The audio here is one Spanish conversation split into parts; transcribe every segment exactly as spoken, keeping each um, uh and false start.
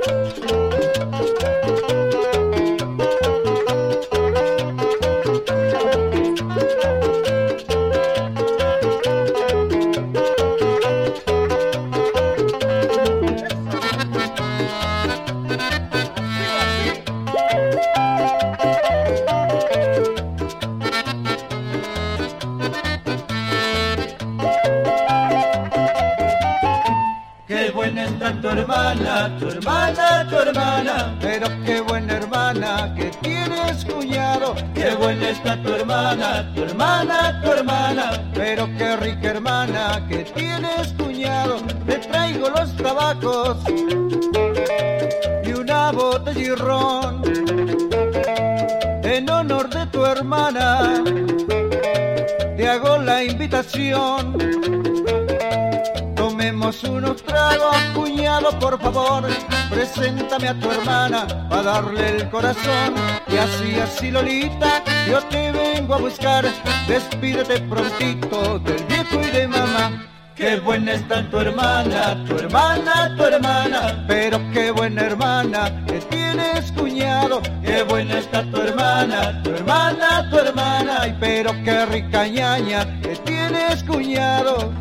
Qué buena está tu hermana, tu hermana, tu hermana. Pero qué buena hermana que tienes, cuñado. Qué buena está tu hermana, tu hermana, tu hermana. Pero qué rica hermana que tienes, cuñado. Te traigo los tabacos y una botella de ron en honor de tu hermana. Te hago la invitación. Tomemos unos tragos, cuñado, por favor. Preséntame a tu hermana para darle el corazón. Y así, así, Lolita, yo te vengo a buscar. Despídete prontito del viejo y de mamá. Qué buena está tu hermana, tu hermana, tu hermana. Pero qué buena hermana que tienes, cuñado. Qué buena está tu hermana, tu hermana, tu hermana. Ay, pero qué rica ñaña que tienes, cuñado.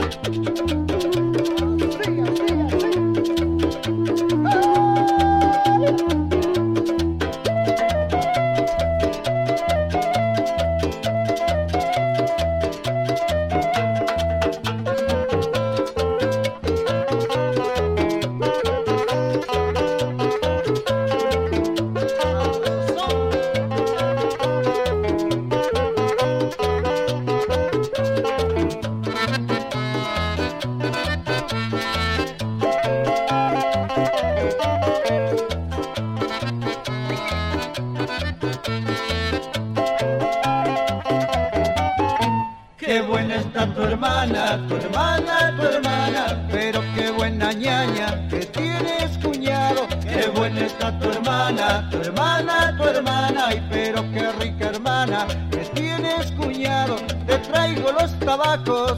Qué buena está tu hermana, tu hermana, tu hermana. Pero qué buena ñaña que tienes, cuñado. Qué buena está tu hermana, tu hermana, tu hermana. Ay, pero qué rica hermana que tienes, cuñado. Te traigo los tabacos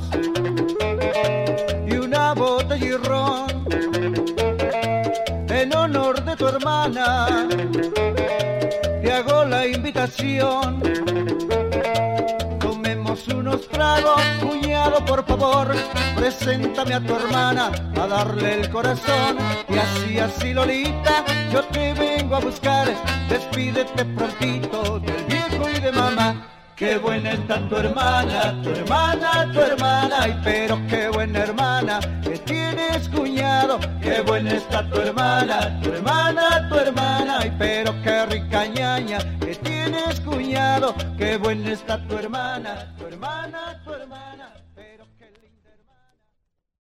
y una botella de ron en honor de tu hermana. Te hago la invitación. Unos tragos, cuñado, por favor. Preséntame a tu hermana a darle el corazón. Y así, así, Lolita, yo te vengo a buscar. Despídete prontito del viejo y de mamá. Qué buena está tu hermana, tu hermana, tu hermana. Ay, pero qué buena hermana que tienes, cuñado. Qué buena está tu hermana, tu hermana, tu hermana. Ay, pero qué rica ñaña que tienes, cuñado. Qué buena está tu hermana, tu hermana,